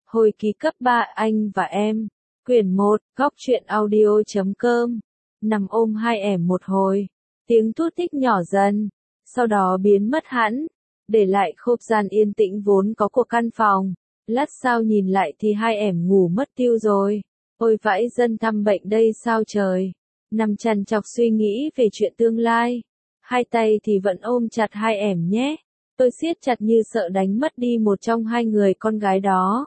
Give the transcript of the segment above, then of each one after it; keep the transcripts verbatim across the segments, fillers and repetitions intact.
Hồi ký cấp ba anh và em. Quyển một, góc truyện audio chấm com. Nằm ôm hai ẻm một hồi. Tiếng tút tít nhỏ dần. Sau đó biến mất hẳn. Để lại không gian yên tĩnh vốn có của căn phòng. Lát sau nhìn lại thì hai ẻm ngủ mất tiêu rồi. Ôi vãi dân thăm bệnh đây sao trời. Nằm trằn trọc suy nghĩ về chuyện tương lai. Hai tay thì vẫn ôm chặt hai ẻm nhé. Tôi siết chặt như sợ đánh mất đi một trong hai người con gái đó.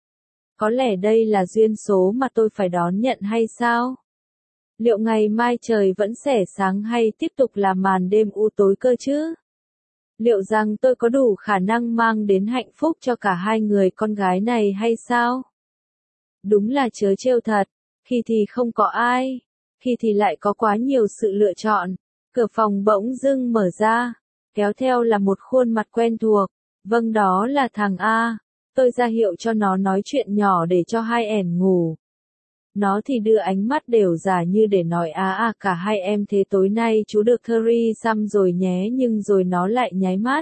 Có lẽ đây là duyên số mà tôi phải đón nhận hay sao? Liệu ngày mai trời vẫn sẽ sáng hay tiếp tục là màn đêm u tối cơ chứ? Liệu rằng tôi có đủ khả năng mang đến hạnh phúc cho cả hai người con gái này hay sao? Đúng là trớ trêu thật, khi thì không có ai, khi thì lại có quá nhiều sự lựa chọn. Cửa phòng bỗng dưng mở ra, kéo theo là một khuôn mặt quen thuộc, vâng đó là thằng A. Tôi ra hiệu cho nó nói chuyện nhỏ để cho hai ẻn ngủ. Nó thì đưa ánh mắt đều giả như để nói à à cả hai em thế tối nay chú được Curry xăm rồi nhé, nhưng rồi nó lại nháy mắt.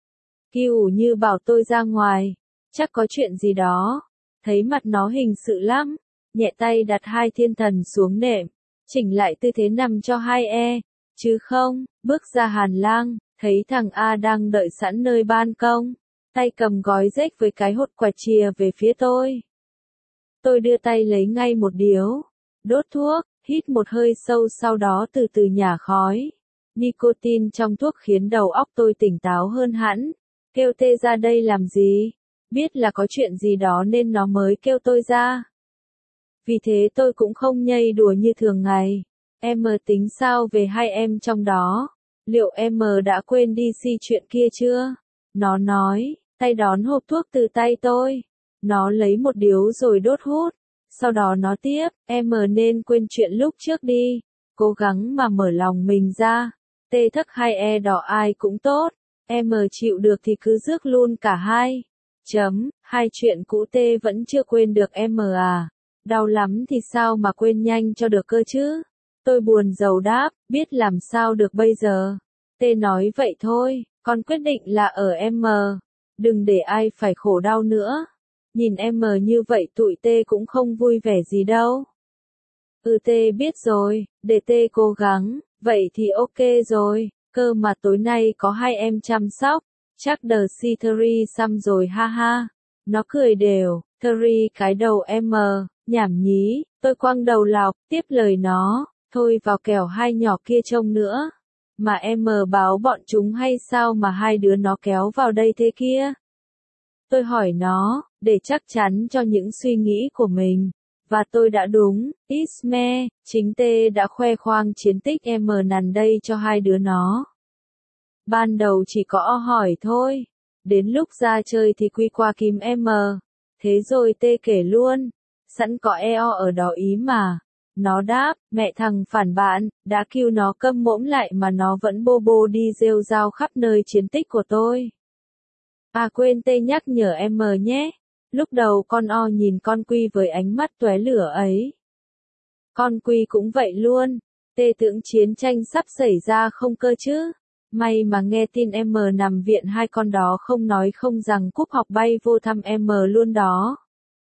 Kiểu như bảo tôi ra ngoài, chắc có chuyện gì đó. Thấy mặt nó hình sự lắm, nhẹ tay đặt hai thiên thần xuống nệm, chỉnh lại tư thế nằm cho hai e, chứ không, bước ra hành lang, thấy thằng A đang đợi sẵn nơi ban công, tay cầm gói rách với cái hột quẹt chìa về phía tôi. Tôi đưa tay lấy ngay một điếu, đốt thuốc, hít một hơi sâu sau đó từ từ nhả khói. Nicotine trong thuốc khiến đầu óc tôi tỉnh táo hơn hẳn. Kêu tê ra đây làm gì? Biết là có chuyện gì đó nên nó mới kêu tôi ra. Vì thế tôi cũng không nhây đùa như thường ngày. Em tính sao về hai em trong đó? Liệu em đã quên đi si chuyện kia chưa? Nó nói, tay đón hộp thuốc từ tay tôi. Nó lấy một điếu rồi đốt hút. Sau đó nó tiếp, em nên quên chuyện lúc trước đi. Cố gắng mà mở lòng mình ra. Tê thắc hai e đỏ ai cũng tốt. Em chịu được thì cứ rước luôn cả hai. Chấm, hai chuyện cũ tê vẫn chưa quên được em à. Đau lắm thì sao mà quên nhanh cho được cơ chứ. Tôi buồn rầu đáp, biết làm sao được bây giờ. Tê nói vậy thôi, con quyết định là ở em. Đừng để ai phải khổ đau nữa. Nhìn em như vậy tụi tê cũng không vui vẻ gì đâu. Ừ tê biết rồi, để tê cố gắng, vậy thì ok rồi, cơ mà tối nay có hai em chăm sóc, chắc đờ si Thuri xăm rồi ha ha. Nó cười đều, Thuri cái đầu em, nhảm nhí, tôi quăng đầu lọc, tiếp lời nó, thôi vào kẻo hai nhỏ kia trông nữa. Mà em báo bọn chúng hay sao mà hai đứa nó kéo vào đây thế kia? Tôi hỏi nó, để chắc chắn cho những suy nghĩ của mình. Và tôi đã đúng, Isme, chính tê đã khoe khoang chiến tích em nằn đây cho hai đứa nó. Ban đầu chỉ có o hỏi thôi. Đến lúc ra chơi thì quy qua kìm em. Thế rồi tê kể luôn. Sẵn có eo ở đó ý mà. Nó đáp, mẹ thằng phản bạn, đã kêu nó câm mõm lại mà nó vẫn bô bô đi rêu rao khắp nơi chiến tích của tôi. À quên tê nhắc nhở em nhé. Lúc đầu con o nhìn con Quy với ánh mắt tóe lửa ấy. Con Quy cũng vậy luôn. Tê tưởng chiến tranh sắp xảy ra không cơ chứ. May mà nghe tin em nằm viện hai con đó không nói không rằng cúp học bay vô thăm em luôn đó.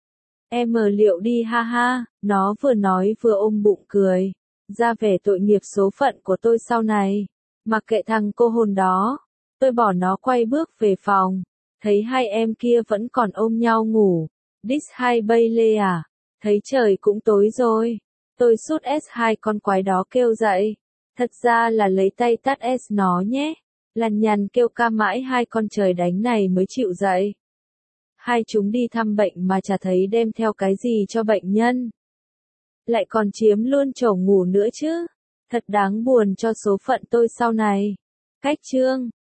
Em liệu đi ha ha, nó vừa nói vừa ôm bụng cười. Ra vẻ tội nghiệp số phận của tôi sau này. Mặc kệ thằng cô hồn đó. Tôi bỏ nó quay bước về phòng. Thấy hai em kia vẫn còn ôm nhau ngủ. Dis hai bay lê à? Thấy trời cũng tối rồi. Tôi sút S hai con quái đó kêu dậy. Thật ra là lấy tay tát S nó nhé. Lằn nhằn kêu ca mãi hai con trời đánh này mới chịu dậy. Hai chúng đi thăm bệnh mà chả thấy đem theo cái gì cho bệnh nhân. Lại còn chiếm luôn chỗ ngủ nữa chứ. Thật đáng buồn cho số phận tôi sau này. Cách chương